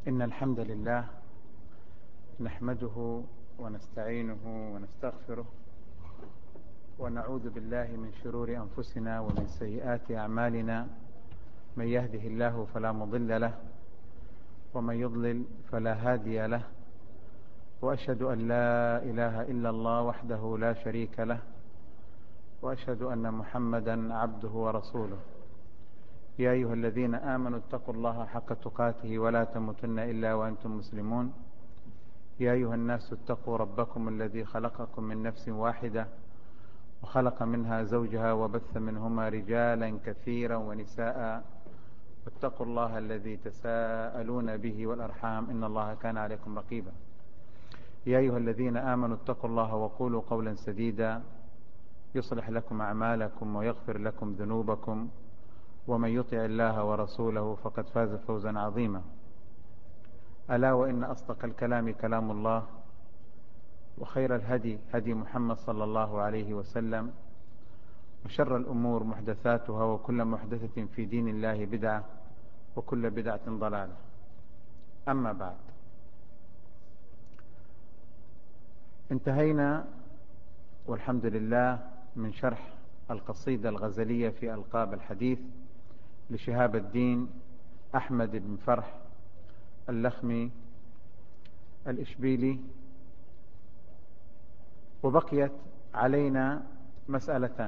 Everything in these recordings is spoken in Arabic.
إن الحمد لله نحمده ونستعينه ونستغفره ونعوذ بالله من شرور أنفسنا ومن سيئات أعمالنا. من يهده الله فلا مضل له ومن يضلل فلا هادي له، وأشهد أن لا إله إلا الله وحده لا شريك له، وأشهد أن محمدا عبده ورسوله. يا أيها الذين آمنوا اتقوا الله حق تقاته ولا تموتن إلا وأنتم مسلمون. يا أيها الناس اتقوا ربكم الذي خلقكم من نفس واحدة وخلق منها زوجها وبث منهما رجالا كثيرا ونساء، واتقوا الله الذي تساءلون به والأرحام إن الله كان عليكم رقيبا. يا أيها الذين آمنوا اتقوا الله وقولوا قولا سديدا يصلح لكم أعمالكم ويغفر لكم ذنوبكم، ومن يطع الله ورسوله فقد فاز فوزا عظيما. ألا وإن أصدق الكلام كلام الله، وخير الهدي هدي محمد صلى الله عليه وسلم، وشر الأمور محدثاتها، وكل محدثة في دين الله بدعة، وكل بدعة ضلالة. أما بعد، انتهينا والحمد لله من شرح القصيدة الغزلية في ألقاب الحديث لشهاب الدين أحمد بن فرح اللخمي الإشبيلي، وبقيت علينا مسألتان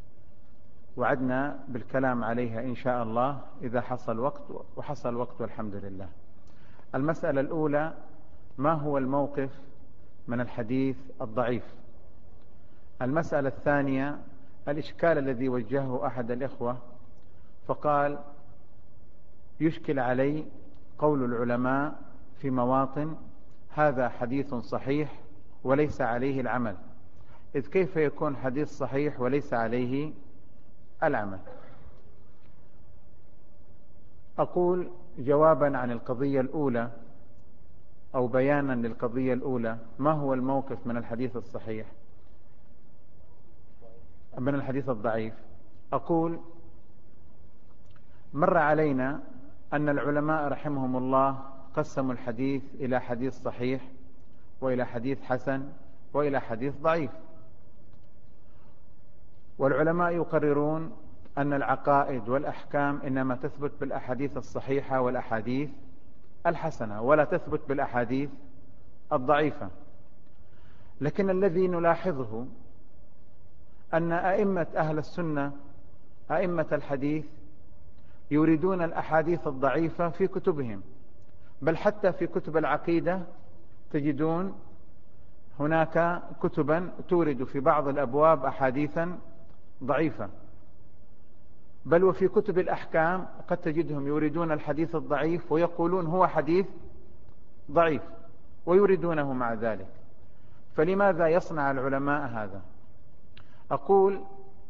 وعدنا بالكلام عليها إن شاء الله إذا حصل وقت، وحصل وقت والحمد لله. المسألة الأولى: ما هو الموقف من الحديث الضعيف؟ المسألة الثانية: الإشكال الذي وجهه أحد الإخوة فقال: يشكل علي قول العلماء في مواطن هذا حديث صحيح وليس عليه العمل، إذ كيف يكون حديث صحيح وليس عليه العمل؟ أقول جوابا عن القضية الأولى أو بيانا للقضية الأولى: ما هو الموقف من الحديث الصحيح من الحديث الضعيف؟ أقول مر علينا أن العلماء رحمهم الله قسموا الحديث إلى حديث صحيح، وإلى حديث حسن، وإلى حديث ضعيف. والعلماء يقررون أن العقائد والأحكام إنما تثبت بالأحاديث الصحيحة والأحاديث الحسنة، ولا تثبت بالأحاديث الضعيفة. لكن الذي نلاحظه أن أئمة أهل السنة، أئمة الحديث، يريدون الأحاديث الضعيفة في كتبهم، بل حتى في كتب العقيدة تجدون هناك كتبا تورد في بعض الأبواب أحاديثا ضعيفة، بل وفي كتب الأحكام قد تجدهم يريدون الحديث الضعيف ويقولون هو حديث ضعيف ويريدونه مع ذلك. فلماذا يصنع العلماء هذا؟ أقول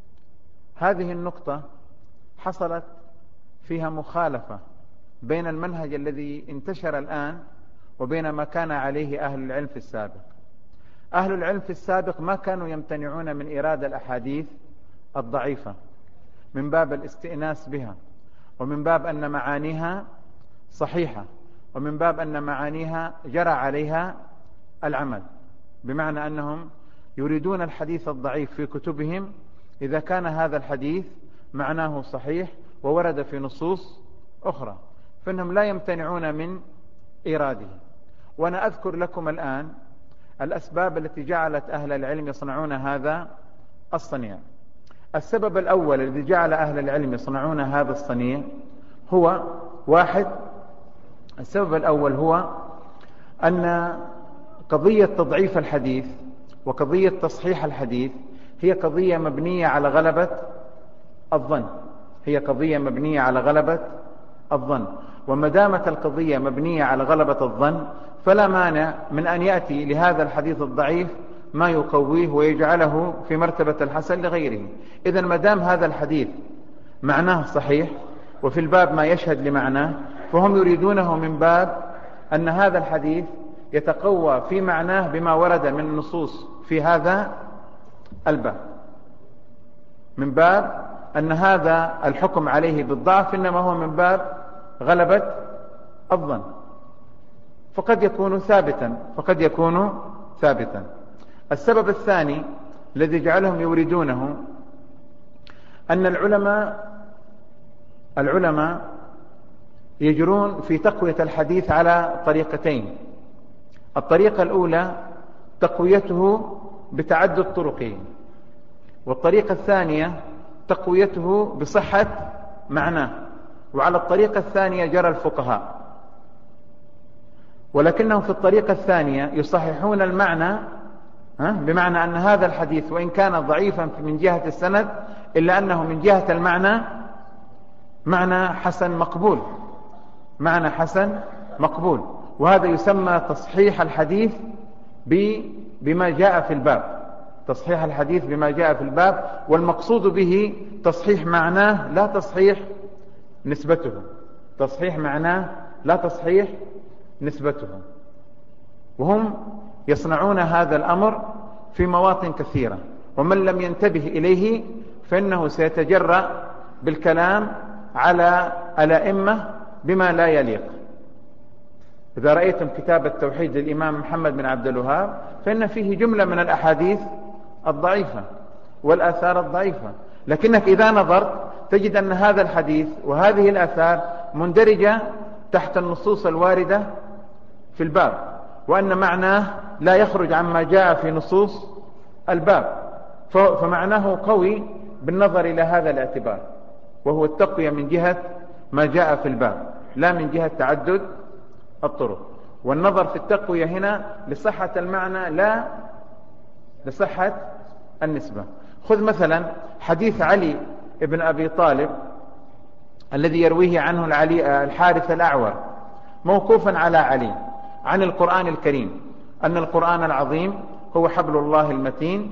هذه النقطة حصلت فيها مخالفة بين المنهج الذي انتشر الآن وبين ما كان عليه أهل العلم في السابق. أهل العلم في السابق ما كانوا يمتنعون من إيراد الأحاديث الضعيفة من باب الاستئناس بها، ومن باب أن معانيها صحيحة، ومن باب أن معانيها جرى عليها العمل، بمعنى أنهم يريدون الحديث الضعيف في كتبهم إذا كان هذا الحديث معناه صحيح وورد في نصوص أخرى، فإنهم لا يمتنعون من إيراده. وأنا أذكر لكم الآن الأسباب التي جعلت أهل العلم يصنعون هذا الصنيع. السبب الأول الذي جعل أهل العلم يصنعون هذا الصنيع هو واحد: السبب الأول هو أن قضية تضعيف الحديث وقضية تصحيح الحديث هي قضية مبنية على غلبة الظن، هي قضية مبنية على غلبة الظن. وما دامت القضية مبنية على غلبة الظن فلا مانع من أن يأتي لهذا الحديث الضعيف ما يقويه ويجعله في مرتبة الحسن لغيره. إذن ما دام هذا الحديث معناه صحيح وفي الباب ما يشهد لمعناه، فهم يريدونه من باب أن هذا الحديث يتقوى في معناه بما ورد من النصوص في هذا الباب، من باب أن هذا الحكم عليه بالضعف إنما هو من باب غلبة الظن. فقد يكون ثابتا. السبب الثاني الذي جعلهم يوردونه أن العلماء يجرون في تقوية الحديث على طريقتين. الطريقة الأولى تقويته بتعدد طرقه، والطريقة الثانية تقويته بصحة معناه. وعلى الطريقة الثانية جرى الفقهاء، ولكنهم في الطريقة الثانية يصححون المعنى، بمعنى أن هذا الحديث وإن كان ضعيفا من جهة السند إلا أنه من جهة المعنى معنى حسن مقبول. وهذا يسمى تصحيح الحديث بما جاء في الباب، تصحيح الحديث بما جاء في الباب، والمقصود به تصحيح معناه لا تصحيح نسبته، تصحيح معناه لا تصحيح نسبته. وهم يصنعون هذا الأمر في مواطن كثيرة، ومن لم ينتبه إليه فإنه سيتجرأ بالكلام على الأئمة بما لا يليق. إذا رأيتم كتاب التوحيد للإمام محمد بن عبد الوهاب فإن فيه جملة من الأحاديث الضعيفة والآثار الضعيفة، لكنك إذا نظرت تجد أن هذا الحديث وهذه الآثار مندرجة تحت النصوص الواردة في الباب، وأن معناه لا يخرج عما جاء في نصوص الباب، فمعناه قوي بالنظر إلى هذا الاعتبار، وهو التقوية من جهة ما جاء في الباب لا من جهة تعدد الطرق. والنظر في التقوية هنا لصحة المعنى لا لصحة النسبة. خذ مثلا حديث علي بن أبي طالب الذي يرويه عنه الحارث الأعور موقوفا على علي عن القرآن الكريم، أن القرآن العظيم هو حبل الله المتين،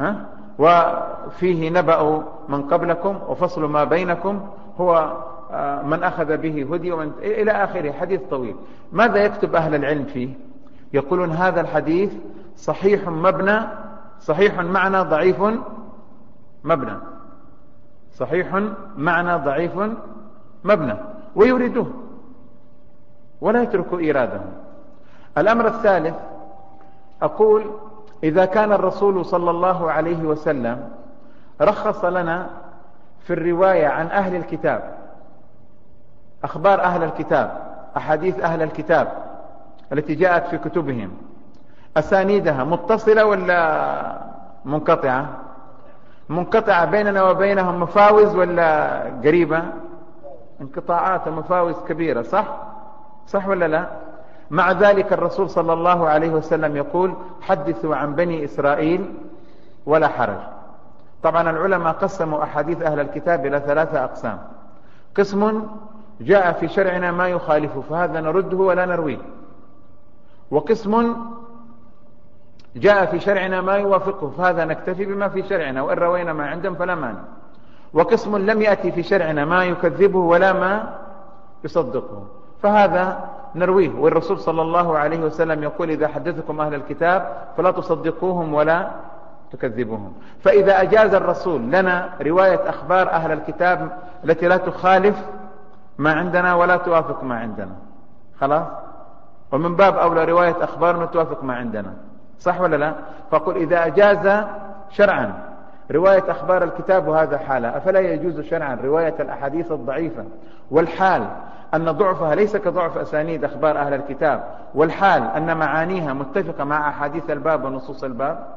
وفيه نبأ من قبلكم وفصل ما بينكم، هو من أخذ به هدي إلى آخره، حديث طويل. ماذا يكتب أهل العلم فيه؟ يقولون هذا الحديث صحيح معنى ضعيف مبنى، صحيح معنى ضعيف مبنى، ويريدوه ولا يتركوا إيراده. الأمر الثالث، أقول إذا كان الرسول صلى الله عليه وسلم رخص لنا في الرواية عن أهل الكتاب، أخبار أهل الكتاب، أحاديث أهل الكتاب التي جاءت في كتبهم، أسانيدها متصلة ولا منقطعة؟ منقطعة بيننا وبينهم مفاوز ولا قريبة؟ انقطاعات ومفاوز كبيرة، صح ولا لا؟ مع ذلك الرسول صلى الله عليه وسلم يقول حدثوا عن بني إسرائيل ولا حرج. طبعا العلماء قسموا أحاديث أهل الكتاب إلى 3 أقسام. قسم جاء في شرعنا ما يخالفه فهذا نرده ولا نرويه، وقسم جاء في شرعنا ما يوافقه فهذا نكتفي بما في شرعنا وإن روينا ما عندهم فلا مانع، وقسم لم يأتي في شرعنا ما يكذبه ولا ما يصدقه فهذا نرويه. والرسول صلى الله عليه وسلم يقول إذا حدثكم أهل الكتاب فلا تصدقوهم ولا تكذبوهم. فإذا أجاز الرسول لنا رواية أخبار أهل الكتاب التي لا تخالف ما عندنا ولا توافق ما عندنا، خلاص، ومن باب أولى رواية أخبارنا توافق ما عندنا، صح ولا لا؟ فقل إذا أجاز شرعا رواية أخبار الكتاب وهذا حالة، أفلا يجوز شرعا رواية الأحاديث الضعيفة، والحال أن ضعفها ليس كضعف أسانيد أخبار أهل الكتاب، والحال أن معانيها متفقة مع أحاديث الباب ونصوص الباب.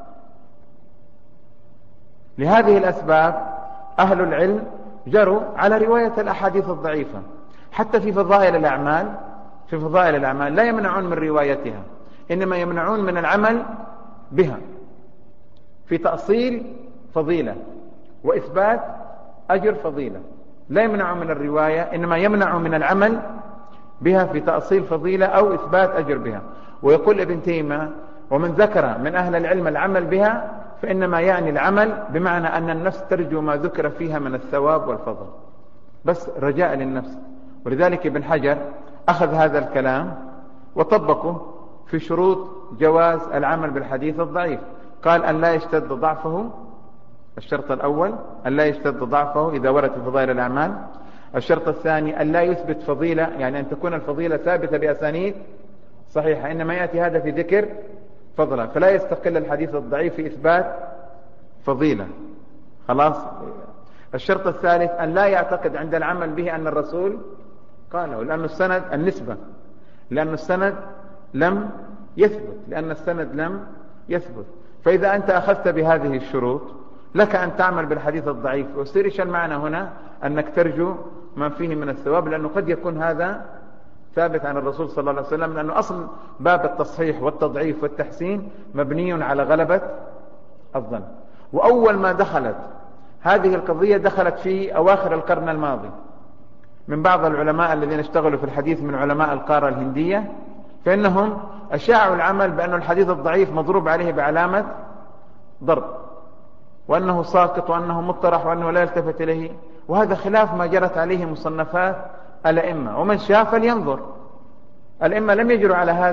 لهذه الأسباب أهل العلم جروا على رواية الأحاديث الضعيفة، حتى في فضائل الأعمال لا يمنعون من روايتها، إنما يمنعون من العمل بها في تأصيل فضيلة وإثبات أجر فضيلة. لا يمنع من الرواية، إنما يمنع من العمل بها في تأصيل فضيلة أو إثبات أجر بها. ويقول ابن تيمية ومن ذكر من أهل العلم العمل بها فإنما يعني العمل بمعنى أن النفس ترجو ما ذكر فيها من الثواب والفضل، بس رجاء للنفس. ولذلك ابن حجر أخذ هذا الكلام وطبقه في شروط جواز العمل بالحديث الضعيف. قال أن لا يشتد ضعفه، الشرط الأول أن لا يشتد ضعفه إذا ورد في فضائل الأعمال. الشرط الثاني أن لا يثبت فضيلة، يعني أن تكون الفضيلة ثابتة بأسانيد الصحيحة، إنما يأتي هذا في ذكر فضله، فلا يستقل الحديث الضعيف في إثبات فضيلة. خلاص. الشرط الثالث أن لا يعتقد عند العمل به أن الرسول قاله، لأن السند النسبة، لأن السند لم يثبت. فإذا أنت أخذت بهذه الشروط لك أن تعمل بالحديث الضعيف. ويصير إيش المعنى هنا؟ أنك ترجو ما فيه من الثواب، لأنه قد يكون هذا ثابت عن الرسول صلى الله عليه وسلم، لأنه أصل باب التصحيح والتضعيف والتحسين مبني على غلبة الظن. وأول ما دخلت هذه القضية دخلت في أواخر القرن الماضي من بعض العلماء الذين اشتغلوا في الحديث من علماء القارة الهندية، فإنهم أشاعوا العمل بأن الحديث الضعيف مضروب عليه بعلامة ضرب، وأنه ساقط، وأنه مطرح، وأنه لا يلتفت إليه. وهذا خلاف ما جرت عليه مصنفات الأئمة، ومن شاء فلينظر. الأئمة لم يجروا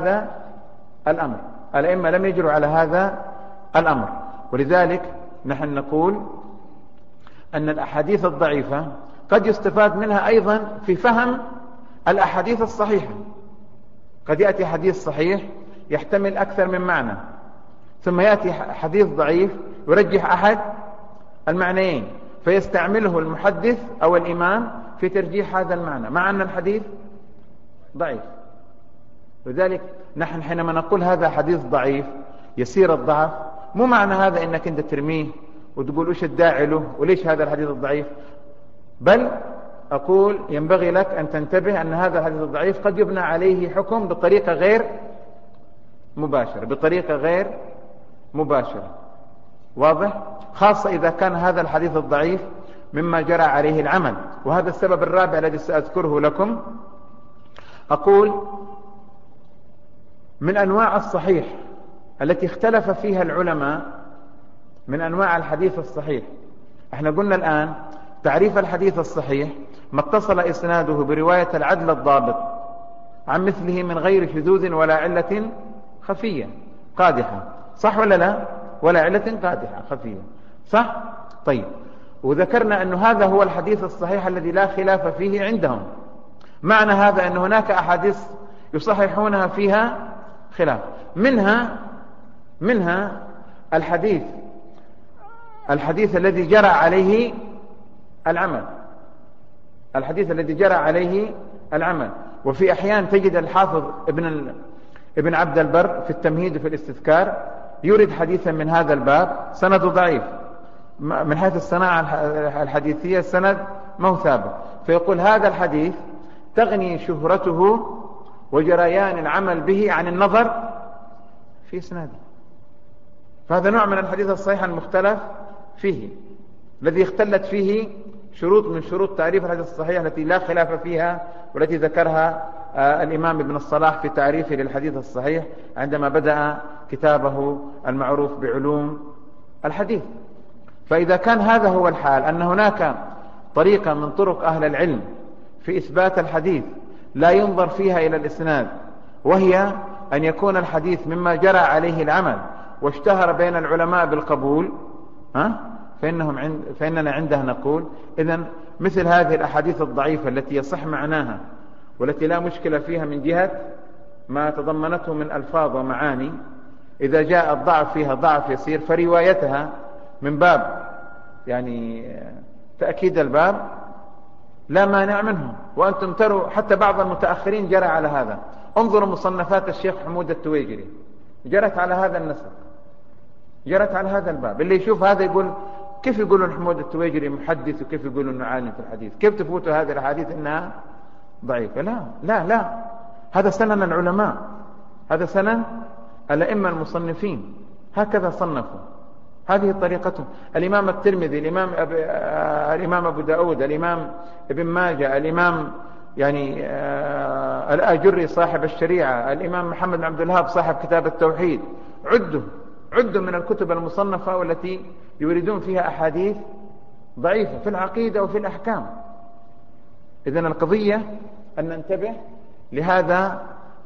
على هذا الأمر. ولذلك نحن نقول أن الأحاديث الضعيفة قد يستفاد منها أيضا في فهم الأحاديث الصحيحة. قد يأتي حديث صحيح يحتمل أكثر من معنى، ثم يأتي حديث ضعيف يرجح أحد المعنيين، فيستعمله المحدث أو الإمام في ترجيح هذا المعنى مع أن الحديث ضعيف. لذلك نحن حينما نقول هذا حديث ضعيف يسير الضعف، مو معنى هذا إنك أنت ترميه وتقول إيش الداعي له وليش هذا الحديث الضعيف، بل أقول ينبغي لك أن تنتبه أن هذا الحديث الضعيف قد يبنى عليه حكم بطريقة غير مباشرة. واضح؟ خاصة إذا كان هذا الحديث الضعيف مما جرى عليه العمل. وهذا السبب الرابع الذي سأذكره لكم. أقول من أنواع الصحيح التي اختلف فيها العلماء من أنواع الحديث الصحيح، احنا قلنا الآن تعريف الحديث الصحيح ما اتصل إسناده برواية العدل الضابط عن مثله من غير شذوذ ولا علة خفية قادحة، صح ولا لا؟ ولا علة قادحة خفية، صح؟ طيب، وذكرنا أن هذا هو الحديث الصحيح الذي لا خلاف فيه عندهم. معنى هذا أن هناك أحاديث يصححونها فيها خلاف، منها الحديث الذي جرى عليه العمل. وفي أحيان تجد الحافظ ابن عبد البر في التمهيد في الاستذكار يريد حديثا من هذا الباب سند ضعيف من حيث الصناعة الحديثية، السند مو ثابت، فيقول هذا الحديث تغني شهرته وجريان العمل به عن النظر في اسناده. فهذا نوع من الحديث الصحيح المختلف فيه، الذي اختلت فيه شروط من شروط تعريف الحديث الصحيح التي لا خلاف فيها، والتي ذكرها الإمام ابن الصلاح في تعريفه للحديث الصحيح عندما بدأ كتابه المعروف بعلوم الحديث. فإذا كان هذا هو الحال، أن هناك طريقة من طرق أهل العلم في إثبات الحديث لا ينظر فيها إلى الإسناد، وهي أن يكون الحديث مما جرى عليه العمل واشتهر بين العلماء بالقبول، فإننا عنده نقول إذن مثل هذه الأحاديث الضعيفة التي يصح معناها والتي لا مشكلة فيها من جهة ما تضمنته من ألفاظ ومعاني، إذا جاء الضعف فيها ضعف يسير فروايتها من باب يعني تأكيد الباب لا مانع منه. وأنتم تروا حتى بعض المتأخرين جرى على هذا. انظروا مصنفات الشيخ حمود التويجري جرت على هذا النسق، جرت على هذا الباب. اللي يشوف هذا يقول كيف يقولون حمود التويجري محدث وكيف يقولون انه عالم في الحديث، كيف تفوتوا هذه الأحاديث انها ضعيفة؟ لا، هذا سنن العلماء، هذا سنن الأئمة المصنفين، هكذا صنفوا، هذه طريقتهم. الإمام الترمذي، الإمام أبو داود، الإمام ابن ماجه، الإمام يعني الآجري صاحب الشريعة، الإمام محمد بن عبد الوهاب صاحب كتاب التوحيد، عدوا من الكتب المصنفة والتي يريدون فيها أحاديث ضعيفة في العقيدة وفي الأحكام. إذن القضية أن ننتبه لهذا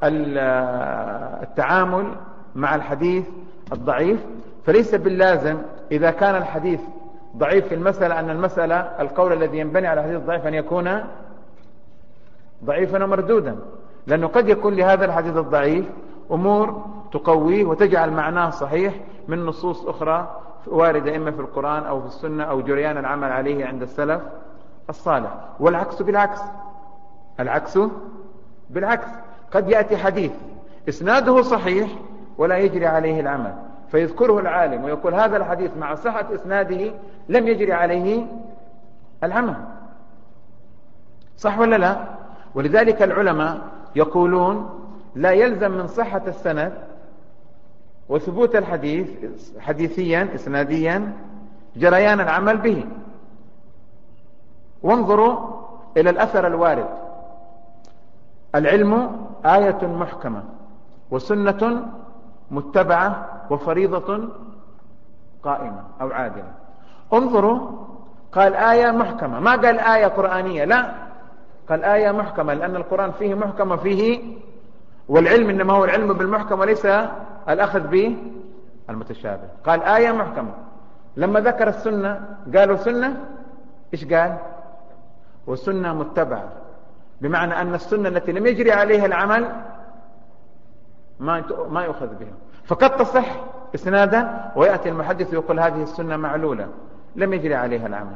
التعامل مع الحديث الضعيف. فليس باللازم إذا كان الحديث ضعيف في المسألة أن المسألة القول الذي ينبني على الحديث الضعيف أن يكون ضعيفا ومردودا، لأنه قد يكون لهذا الحديث الضعيف أمور تقويه وتجعل معناه صحيح من نصوص أخرى واردة إما في القرآن أو في السنة أو جريان العمل عليه عند السلف الصالح. والعكس بالعكس، العكس بالعكس، قد يأتي حديث إسناده صحيح ولا يجري عليه العمل، فيذكره العالم ويقول هذا الحديث مع صحة إسناده لم يجري عليه العمل. صح ولا لا؟ ولذلك العلماء يقولون لا يلزم من صحة السند وثبوت الحديث حديثيا إسناديا جريان العمل به. وانظروا إلى الأثر الوارد: العلم آية محكمة وسنة متبعة وفريضة قائمة أو عادلة. انظروا، قال آية محكمة، ما قال آية قرآنية، لا، قال آية محكمة، لأن القرآن فيه محكمة فيه، والعلم إنما هو العلم بالمحكم وليس الأخذ به المتشابه. قال آية محكمة. لما ذكر السنة قالوا سنة، إيش قال؟ وسنة متبعة، بمعنى أن السنة التي لم يجري عليها العمل ما يؤخذ بها، فقد تصح إسنادا ويأتي المحدث ويقول هذه السنة معلولة لم يجري عليها العمل،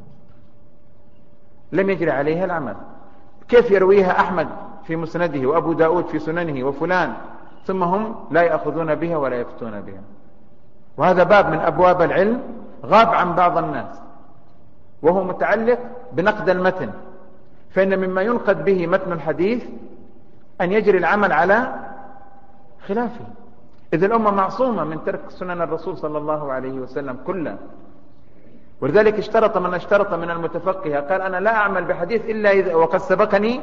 لم يجري عليها العمل. كيف يرويها أحمد في مسنده وأبو داود في سننه وفلان، ثم هم لا يأخذون بها ولا يفتون بها؟ وهذا باب من أبواب العلم غاب عن بعض الناس، وهو متعلق بنقد المتن. فإن مما ينقد به متن الحديث أن يجري العمل على خلافه، إذ الأمة معصومة من ترك سنن الرسول صلى الله عليه وسلم كلها. ولذلك اشترط من المتفقه، قال أنا لا أعمل بحديث إلا إذا وقد سبقني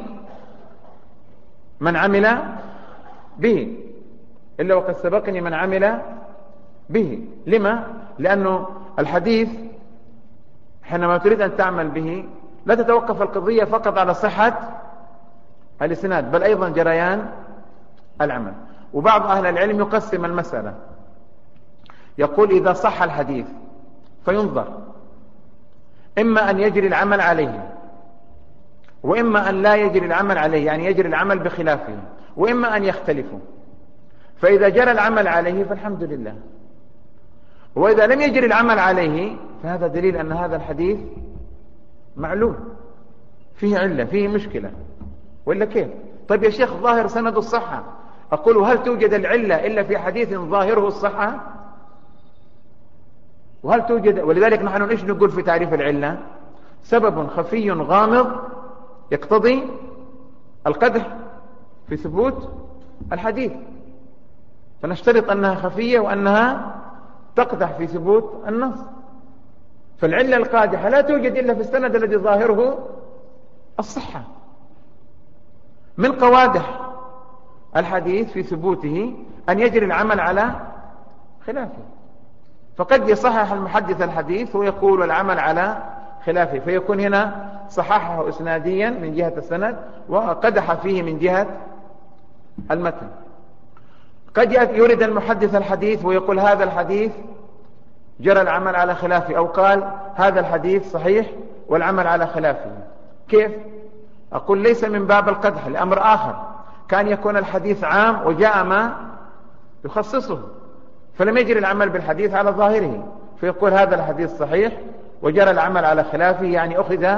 من عمل به، إلا وقد سبقني من عمل به. لما؟ لأنه الحديث حينما تريد أن تعمل به لا تتوقف القضية فقط على صحة الإسناد، بل أيضا جريان العمل. وبعض أهل العلم يقسم المسألة، يقول إذا صح الحديث فينظر إما أن يجري العمل عليه، وإما أن لا يجري العمل عليه، يعني يجري العمل بخلافه، وإما أن يختلفوا. فإذا جرى العمل عليه فالحمد لله، وإذا لم يجري العمل عليه فهذا دليل أن هذا الحديث معلول، فيه علة، فيه مشكلة، ولا كيف؟ طيب يا شيخ ظاهر سند الصحة. أقول هل توجد العلة إلا في حديث ظاهره الصحة؟ وهل توجد؟ ولذلك نحن إيش نقول في تعريف العلة؟ سبب خفي غامض يقتضي القدح في ثبوت الحديث، فنشترط أنها خفية وأنها تقدح في ثبوت النص. فالعلة القادحة لا توجد إلا في السند الذي ظاهره الصحة. من قوادح الحديث في ثبوته أن يجري العمل على خلافه، فقد يصحح المحدث الحديث ويقول العمل على خلافه، فيكون هنا صححه إسناديا من جهة السند وقدح فيه من جهة المتن. قد يرد المحدث الحديث ويقول هذا الحديث جرى العمل على خلافه، أو قال هذا الحديث صحيح والعمل على خلافه. كيف؟ أقول ليس من باب القدح، لأمر آخر، كان يكون الحديث عام وجاء ما يخصصه، فلم يجري العمل بالحديث على ظاهره، فيقول هذا الحديث صحيح وجرى العمل على خلافه، يعني أخذ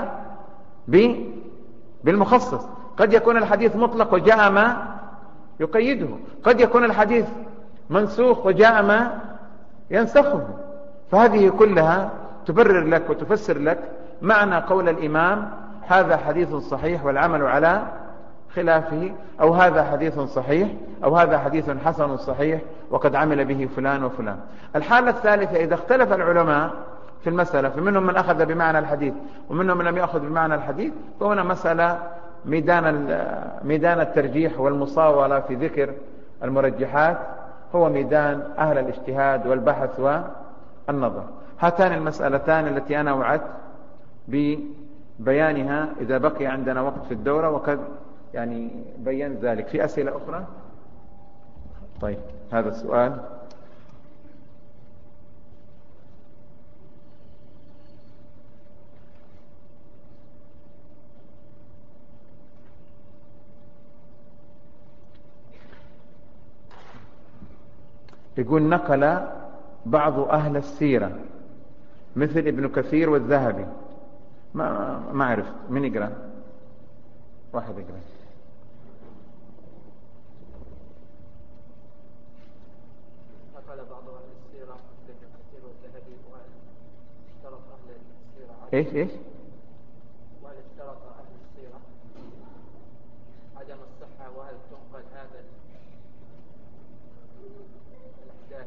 بالمخصص. قد يكون الحديث مطلق وجاء ما يقيده، قد يكون الحديث منسوخ وجاء ما ينسخه. فهذه كلها تبرر لك وتفسر لك معنى قول الإمام هذا حديث صحيح والعمل على خلافه، أو هذا حديث صحيح، أو هذا حديث حسن صحيح وقد عمل به فلان وفلان. الحالة الثالثة إذا اختلف العلماء في المسألة، فمنهم من أخذ بمعنى الحديث ومنهم من لم يأخذ بمعنى الحديث، فهنا مسألة ميدان الترجيح والمصاولة في ذكر المرجحات هو ميدان أهل الاجتهاد والبحث والنظر. هاتان المسألتان التي أنا وعدت ببيانها إذا بقي عندنا وقت في الدورة، وقد يعني بيّن ذلك. في أسئلة أخرى؟ طيب هذا السؤال. يقول نقل بعض أهل السيرة مثل ابن كثير والذهبي. ما عرفت من يقرأ؟ واحد يقرأ. نقل بعض أهل السيرة مثل ابن كثير والذهبي واشترط أهل السيرة إيش وهل اشترط أهل السيرة عدم الصحة، وهل تنقل هذا الأحداث؟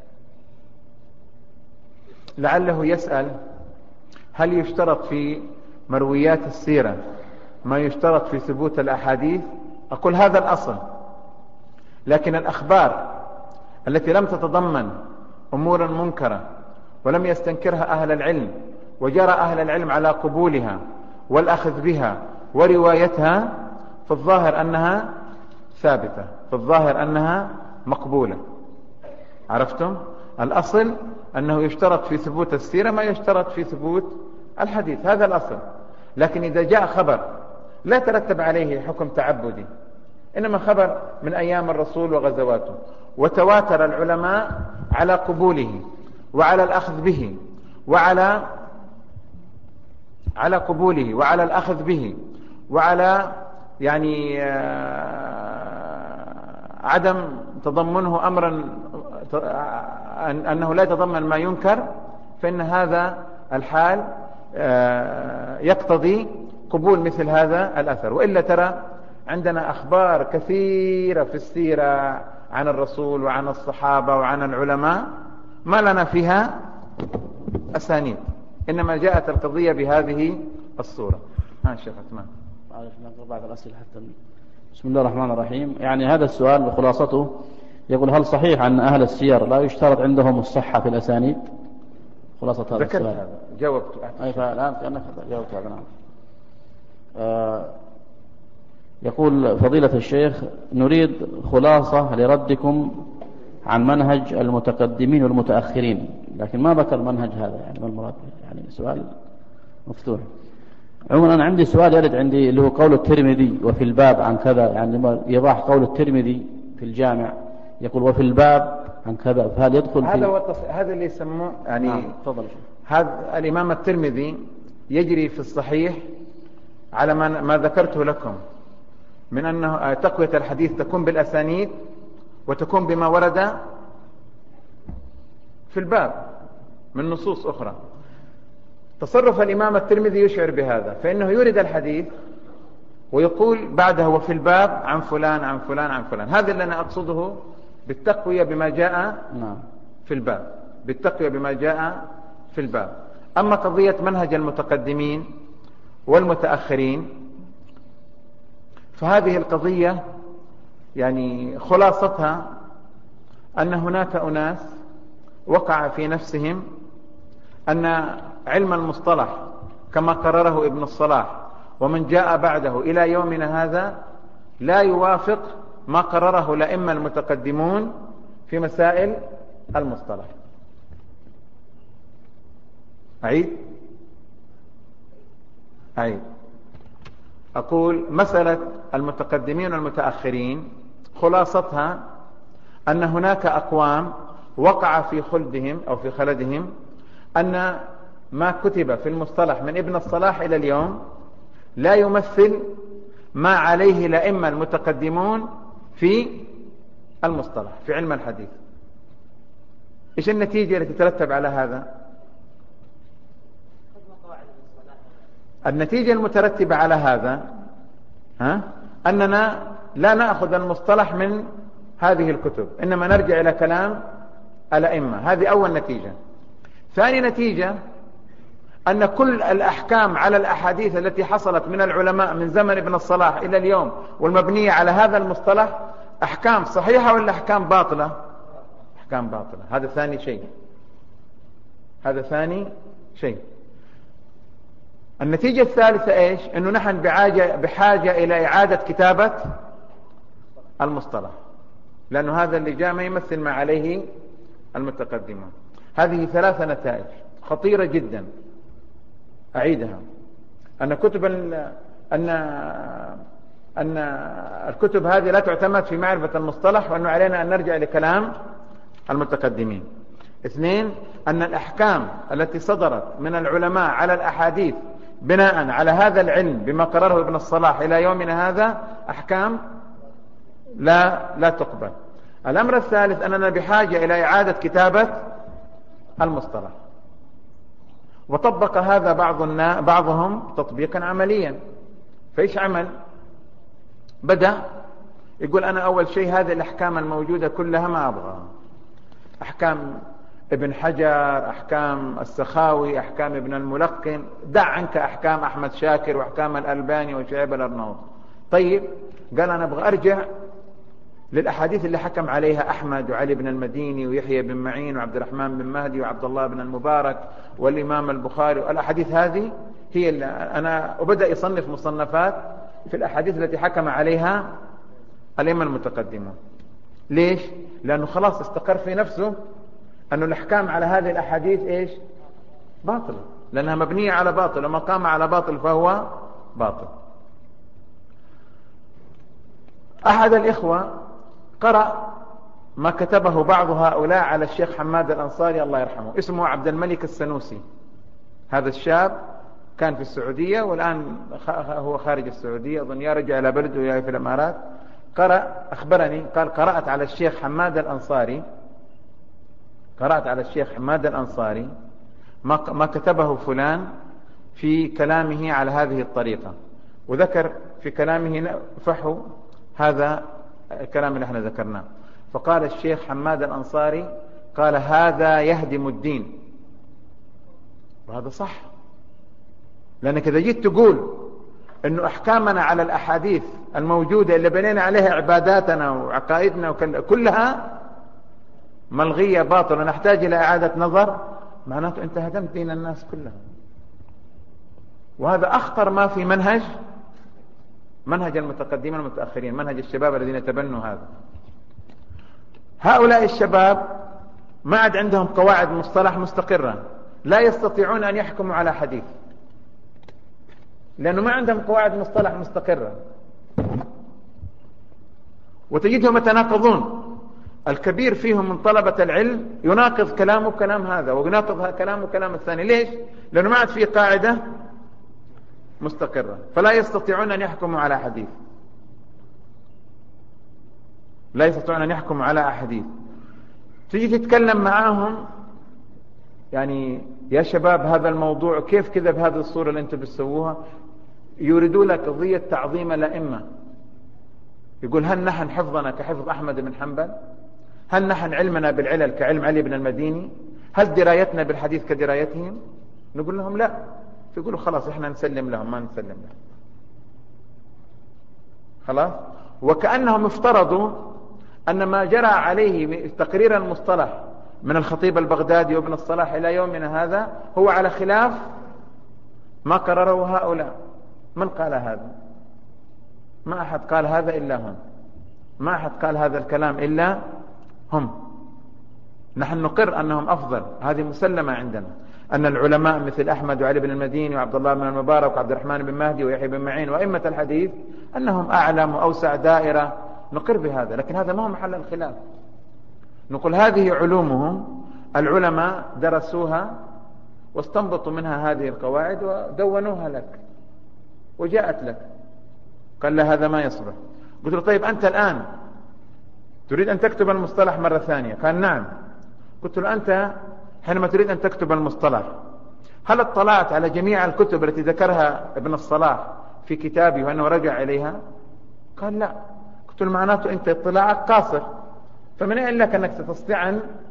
لعله يسأل هل يشترط في مرويات السيرة ما يشترط في ثبوت الأحاديث؟ أقول هذا الأصل، لكن الأخبار التي لم تتضمن أمورا منكرة ولم يستنكرها أهل العلم وجرى أهل العلم على قبولها والأخذ بها وروايتها، في الظاهر أنها ثابتة، في الظاهر أنها مقبولة. عرفتم؟ الأصل أنه يشترط في ثبوت السيرة ما يشترط في ثبوت الحديث، هذا الأصل. لكن إذا جاء خبر لا ترتب عليه حكم تعبدي، إنما خبر من أيام الرسول وغزواته وتواتر العلماء على قبوله وعلى الأخذ به وعلى قبوله وعلى الأخذ به وعلى يعني عدم تضمنه أمرا أنه لا يتضمن ما ينكر، فإن هذا الحال يقتضي قبول مثل هذا الأثر. وإلا ترى عندنا أخبار كثيرة في السيرة عن الرسول وعن الصحابة وعن العلماء ما لنا فيها أسانيد، إنما جاءت القضية بهذه الصورة. شيخ عثمان بعض الأسئلة حتى. بسم الله الرحمن الرحيم. يعني هذا السؤال بخلاصته يقول هل صحيح أن أهل السير لا يشترط عندهم الصحة في الأسانيد؟ خلاصة هذا السؤال. هذا جاوبت. أي فالآن كأنك جاوبت هذا. نعم. يقول فضيلة الشيخ نريد خلاصة لردكم عن منهج المتقدمين والمتأخرين، لكن ما ذكر المنهج هذا، يعني ما المراد؟ يعني سؤال مفتوح. عموما أنا عندي سؤال يرد عندي اللي هو قول الترمذي وفي الباب عن كذا، يعني لما يضاح قول الترمذي في الجامع يقول وفي الباب عن كذا، فهل يدخل في هذا اللي يسموه يعني تفضل. هذا الإمام الترمذي يجري في الصحيح على ما ذكرته لكم من أنه تقوية الحديث تكون بالأسانيد وتكون بما ورد في الباب من نصوص أخرى. تصرف الإمام الترمذي يشعر بهذا، فإنه يورد الحديث ويقول بعده وفي الباب عن فلان عن فلان عن فلان. هذا اللي أنا أقصده بالتقوية بما جاء في الباب، بالتقوية بما جاء في الباب. أما قضية منهج المتقدمين والمتأخرين فهذه القضية يعني خلاصتها أن هناك أناس وقع في نفسهم أن علم المصطلح كما قرره ابن الصلاح ومن جاء بعده إلى يومنا هذا لا يوافق ما قرره الأئمة المتقدمون في مسائل المصطلح. أعيد أقول مسألة المتقدمين والمتأخرين خلاصتها أن هناك أقوام وقع في خلدهم أو في خلدهم أن ما كتب في المصطلح من ابن الصلاح إلى اليوم لا يمثل ما عليه الأئمة المتقدمون في المصطلح في علم الحديث. إيش النتيجة التي تترتب على هذا؟ النتيجة المترتبة على هذا أننا لا نأخذ المصطلح من هذه الكتب، إنما نرجع إلى كلام الأئمة. هذه أول نتيجة. ثاني نتيجة أن كل الأحكام على الأحاديث التي حصلت من العلماء من زمن ابن الصلاح إلى اليوم والمبنية على هذا المصطلح أحكام صحيحة ولا أحكام باطلة؟ أحكام باطلة. هذا ثاني شيء. النتيجة الثالثة إيش؟ أنه نحن بحاجة إلى إعادة كتابة المصطلح، لأنه هذا اللي جاء ما يمثل ما عليه المتقدمون. هذه 3 نتائج خطيرة جدا أعيدها. أن الكتب هذه لا تعتمد في معرفة المصطلح، وأنه علينا أن نرجع لكلام المتقدمين. 2 أن الأحكام التي صدرت من العلماء على الأحاديث بناء على هذا العلم بما قرره ابن الصلاح إلى يومنا هذا أحكام لا تقبل. الأمر الثالث أننا بحاجة إلى إعادة كتابة المصطلح، وطبق هذا بعضهم تطبيقا عمليا. فإيش عمل؟ بدأ يقول أنا أول شيء هذه الأحكام الموجودة كلها ما أبغاها، أحكام ابن حجر، أحكام السخاوي، أحكام ابن الملقن، دع عنك أحكام أحمد شاكر وأحكام الألباني وشعيب الأرناؤوط. طيب قال أنا أبغى أرجع للأحاديث اللي حكم عليها أحمد وعلي بن المديني ويحيى بن معين وعبد الرحمن بن مهدي وعبد الله بن المبارك والإمام البخاري، والأحاديث هذه هي اللي أنا وبدأ يصنف مصنفات في الأحاديث التي حكم عليها الأئمة المتقدمون. ليش؟ لأنه خلاص استقر في نفسه أن الأحكام على هذه الأحاديث إيش؟ باطلة، لأنها مبنية على باطل، وما قام على باطل فهو باطل. أحد الإخوة قرأ ما كتبه بعض هؤلاء على الشيخ حماد الأنصاري الله يرحمه، اسمه عبد الملك السنوسي. هذا الشاب كان في السعودية والآن هو خارج السعودية، أظن يا رجع إلى بلده يا في الإمارات. أخبرني قال قرأت على الشيخ حماد الأنصاري، قرأت على الشيخ حماد الأنصاري ما كتبه فلان في كلامه على هذه الطريقة، وذكر في كلامه فحو هذا الكلام اللي احنا ذكرناه. فقال الشيخ حماد الأنصاري قال هذا يهدم الدين، وهذا صح، لأنك إذا جيت تقول أنه أحكامنا على الأحاديث الموجودة اللي بنينا عليها عباداتنا وعقائدنا كلها ملغية باطلة نحتاج إلى إعادة نظر، معناته أنت هدمت دين الناس كلها. وهذا أخطر ما في منهج المتقدمين المتأخرين، منهج الشباب الذين تبنوا هذا. هؤلاء الشباب ما عاد عندهم قواعد مصطلح مستقرة، لا يستطيعون أن يحكموا على حديث لأنه ما عندهم قواعد مصطلح مستقرة، وتجدهم يتناقضون. الكبير فيهم من طلبة العلم يناقض كلامه كلام هذا ويناقض كلامه كلام الثاني. ليش؟ لأنه ما عاد في قاعدة مستقرة، فلا يستطيعون أن يحكموا على حديث، لا يستطيعون أن يحكموا على أحاديث. تيجي تتكلم معاهم يعني يا شباب هذا الموضوع كيف كذا بهذه الصورة اللي انتم بتسووها، يريدوا لك قضية تعظيم الأئمة. يقول هل نحن حفظنا كحفظ أحمد بن حنبل؟ هل نحن علمنا بالعلل كعلم علي بن المديني؟ هل درايتنا بالحديث كدرايتهم؟ نقول لهم لا. يقولوا خلاص احنا نسلم لهم، ما نسلم لهم خلاص. وكأنهم افترضوا أن ما جرى عليه تقرير المصطلح من الخطيب البغدادي وابن الصلاح إلى يومنا هذا هو على خلاف ما قرره هؤلاء. من قال هذا؟ ما أحد قال هذا إلا هم، ما أحد قال هذا الكلام إلا هم. نحن نقر أنهم أفضل، هذه مسلمة عندنا، أن العلماء مثل أحمد وعلي بن المديني وعبد الله بن المبارك وعبد الرحمن بن مهدي ويحيى بن معين وأئمة الحديث أنهم أعلم وأوسع دائرة، نقر بهذا. لكن هذا ما هو محل الخلاف. نقول هذه علومهم، العلماء درسوها واستنبطوا منها هذه القواعد ودونوها لك وجاءت لك. قال لا هذا ما يصلح. قلت له طيب أنت الآن تريد أن تكتب المصطلح مرة ثانية؟ قال نعم. قلت له أنت حينما تريد أن تكتب المصطلح هل اطلعت على جميع الكتب التي ذكرها ابن الصلاح في كتابه وأنه رجع إليها؟ قال لا. قلت له معناته أنت اطلاعك قاصر، فمن أين لك أنك تستطيع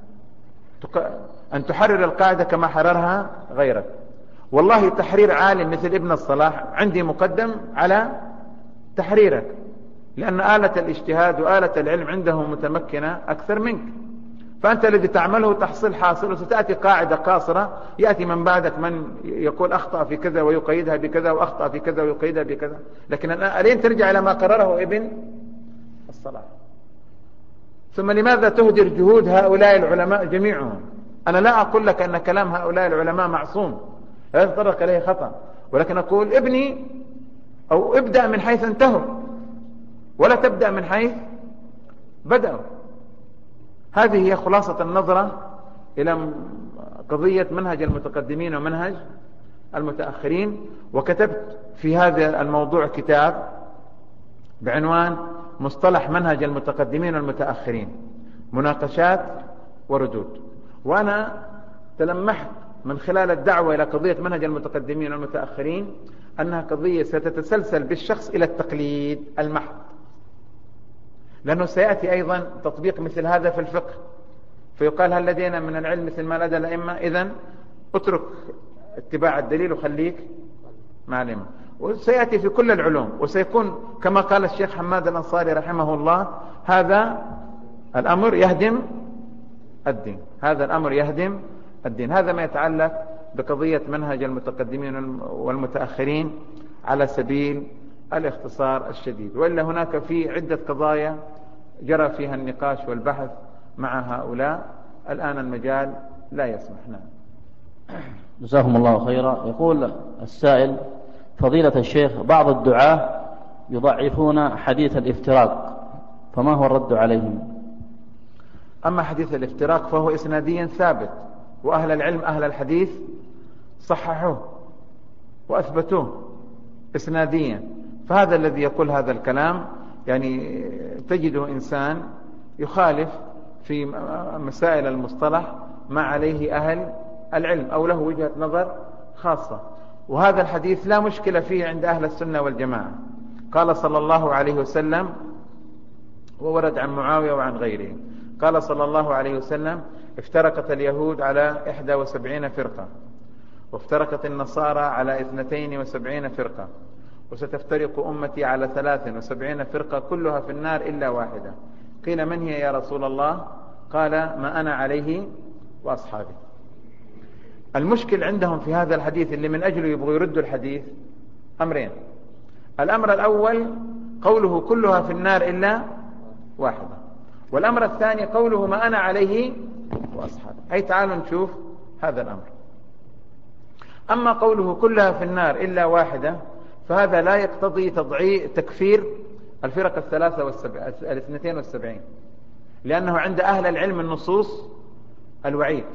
أن تحرر القاعدة كما حررها غيرك؟ والله تحرير عالم مثل ابن الصلاح عندي مقدم على تحريرك، لأن آلة الاجتهاد وآلة العلم عنده متمكنة أكثر منك. فأنت الذي تعمله تحصيل حاصل، وستأتي قاعدة قاصرة يأتي من بعدك من يقول أخطأ في كذا ويقيدها بكذا وأخطأ في كذا ويقيدها بكذا. لكن ألين ترجع إلى ما قرره ابن الصلاح. ثم لماذا تهدر جهود هؤلاء العلماء جميعهم؟ أنا لا أقول لك أن كلام هؤلاء العلماء معصوم لا يتطرق إليه خطأ، ولكن أقول ابني أو ابدأ من حيث انتهوا ولا تبدأ من حيث بدأوا. هذه هي خلاصة النظرة إلى قضية منهج المتقدمين ومنهج المتأخرين. وكتبت في هذا الموضوع كتاب بعنوان مصطلح منهج المتقدمين والمتأخرين، مناقشات وردود. وأنا تلمحت من خلال الدعوة إلى قضية منهج المتقدمين والمتأخرين أنها قضية ستتسلسل بالشخص إلى التقليد المحض، لأنه سيأتي أيضا تطبيق مثل هذا في الفقه، فيقال هل لدينا من العلم مثل ما لدى الأئمة؟ إذن اترك اتباع الدليل وخليك معلم. وسيأتي في كل العلوم، وسيكون كما قال الشيخ حماد الأنصاري رحمه الله: هذا الأمر يهدم الدين، هذا الأمر يهدم الدين. هذا ما يتعلق بقضية منهج المتقدمين والمتأخرين على سبيل الاختصار الشديد. وإلا هناك في عدة قضايا جرى فيها النقاش والبحث مع هؤلاء، الآن المجال لا يسمح. نعم. جزاكم الله خيرا. يقول السائل: فضيلة الشيخ، بعض الدعاة يضعفون حديث الافتراق، فما هو الرد عليهم؟ أما حديث الافتراق فهو إسناديا ثابت، وأهل العلم أهل الحديث صححوه وأثبتوه إسناديا. فهذا الذي يقول هذا الكلام يعني تجده إنسان يخالف في مسائل المصطلح ما عليه أهل العلم، أو له وجهة نظر خاصة. وهذا الحديث لا مشكلة فيه عند أهل السنة والجماعة. قال صلى الله عليه وسلم، وورد عن معاوية وعن غيره، قال صلى الله عليه وسلم: افترقت اليهود على 71 فرقة، وافترقت النصارى على 72 فرقة، وستفترق أمتي على 73 فرقة كلها في النار إلا واحدة. قيل: من هي يا رسول الله؟ قال: ما أنا عليه وأصحابي. المشكل عندهم في هذا الحديث اللي من أجله يبغوا يردوا الحديث أمرين. الأمر الأول قوله كلها في النار إلا واحدة، والأمر الثاني قوله ما أنا عليه وأصحابي. أي تعالوا نشوف هذا الأمر. أما قوله كلها في النار إلا واحدة فهذا لا يقتضي تكفير الفرق 72، لأنه عند أهل العلم النصوص الوعيد،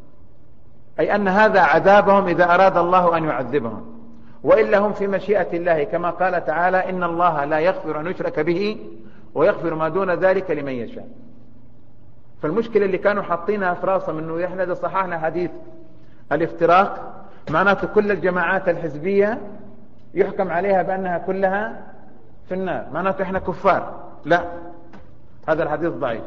أي أن هذا عذابهم إذا أراد الله أن يعذبهم، وإلا هم في مشيئة الله، كما قال تعالى: إن الله لا يغفر أن يشرك به ويغفر ما دون ذلك لمن يشاء. فالمشكلة اللي كانوا حاطينها في راسهم إنه إحنا إذا صححنا حديث الافتراق معناته كل الجماعات الحزبية يحكم عليها بأنها كلها في النار، معناته إحنا كفار. لا، هذا الحديث ضعيف.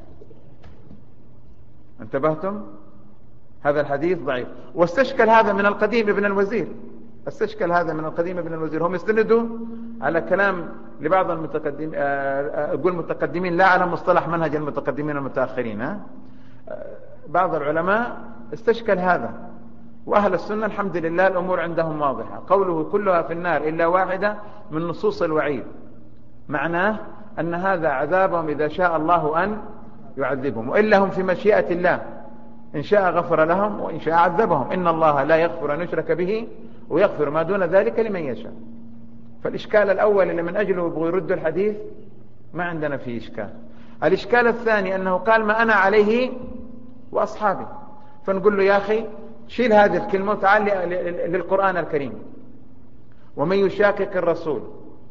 انتبهتم؟ هذا الحديث ضعيف. واستشكل هذا من القديم ابن الوزير، استشكل هذا من القديم ابن الوزير. هم يستندوا على كلام لبعض المتقدمين، أقول متقدمين لا على مصطلح منهج المتقدمين والمتأخرين، بعض العلماء استشكل هذا. وأهل السنة الحمد لله الأمور عندهم واضحة. قوله كلها في النار إلا واحدة من نصوص الوعيد، معناه أن هذا عذابهم إذا شاء الله أن يعذبهم، وإلا هم في مشيئة الله، إن شاء غفر لهم وإن شاء عذبهم. إن الله لا يغفر أن يشرك به ويغفر ما دون ذلك لمن يشاء. فالإشكال الأول اللي من أجله يبغوا يردوا الحديث ما عندنا فيه إشكال. الإشكال الثاني أنه قال ما أنا عليه وأصحابي، فنقول له يا أخي شيل هذه الكلمة وتعال للقرآن الكريم: ومن يشاقق الرسول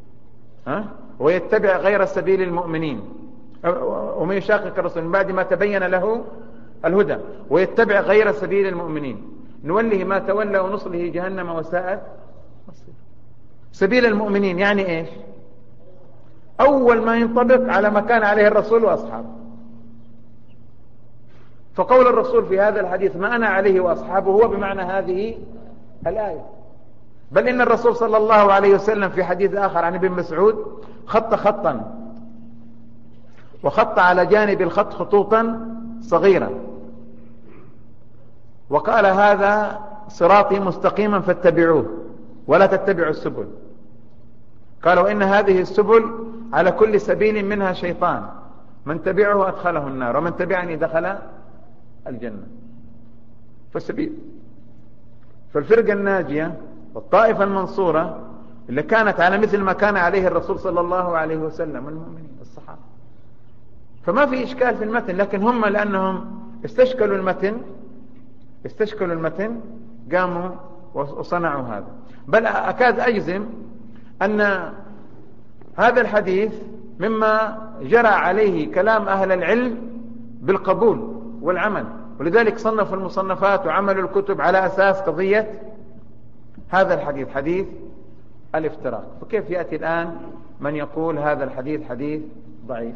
ويتبع غير سبيل المؤمنين، ومن يشاقق الرسول من بعد ما تبين له الهدى ويتبع غير سبيل المؤمنين نوله ما تولى ونصله جهنم وساءت مصيره. سبيل المؤمنين يعني ايش؟ اول ما ينطبق على ما كان عليه الرسول واصحابه. فقول الرسول في هذا الحديث ما انا عليه واصحابه هو بمعنى هذه الآية. بل ان الرسول صلى الله عليه وسلم في حديث اخر عن ابن مسعود خط خطا، وخط على جانب الخط خطوطا صغيرة، وقال هذا صراطي مستقيما فاتبعوه ولا تتبعوا السبل. قالوا إن هذه السبل على كل سبيل منها شيطان، من تبعه أدخله النار ومن تبعني دخل الجنة. فالفرقة الناجية والطائفة المنصورة اللي كانت على مثل ما كان عليه الرسول صلى الله عليه وسلم والمؤمنين الصحابة. فما في إشكال في المتن، لكن هم لأنهم استشكلوا المتن قاموا وصنعوا هذا. بل أكاد أجزم أن هذا الحديث مما جرى عليه كلام أهل العلم بالقبول والعمل، ولذلك صنفوا المصنفات وعملوا الكتب على أساس قضية هذا الحديث، حديث الافتراق. فكيف يأتي الآن من يقول هذا الحديث حديث ضعيف؟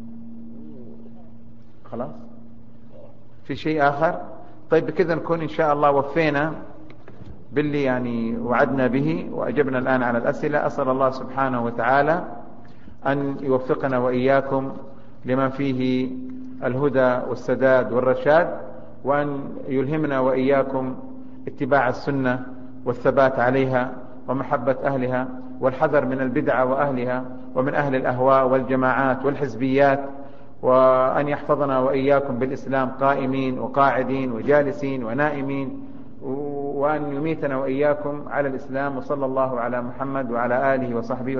خلاص، في شيء آخر؟ طيب بكذا نكون إن شاء الله وفينا باللي يعني وعدنا به، وأجبنا الآن على الأسئلة. أسأل الله سبحانه وتعالى أن يوفقنا وإياكم لما فيه الهدى والسداد والرشاد، وأن يلهمنا وإياكم اتباع السنة والثبات عليها ومحبة أهلها والحذر من البدع وأهلها ومن أهل الأهواء والجماعات والحزبيات، وأن يحفظنا وإياكم بالإسلام قائمين وقاعدين وجالسين ونائمين، وأن يميتنا وإياكم على الإسلام. وصلى الله على محمد وعلى آله وصحبه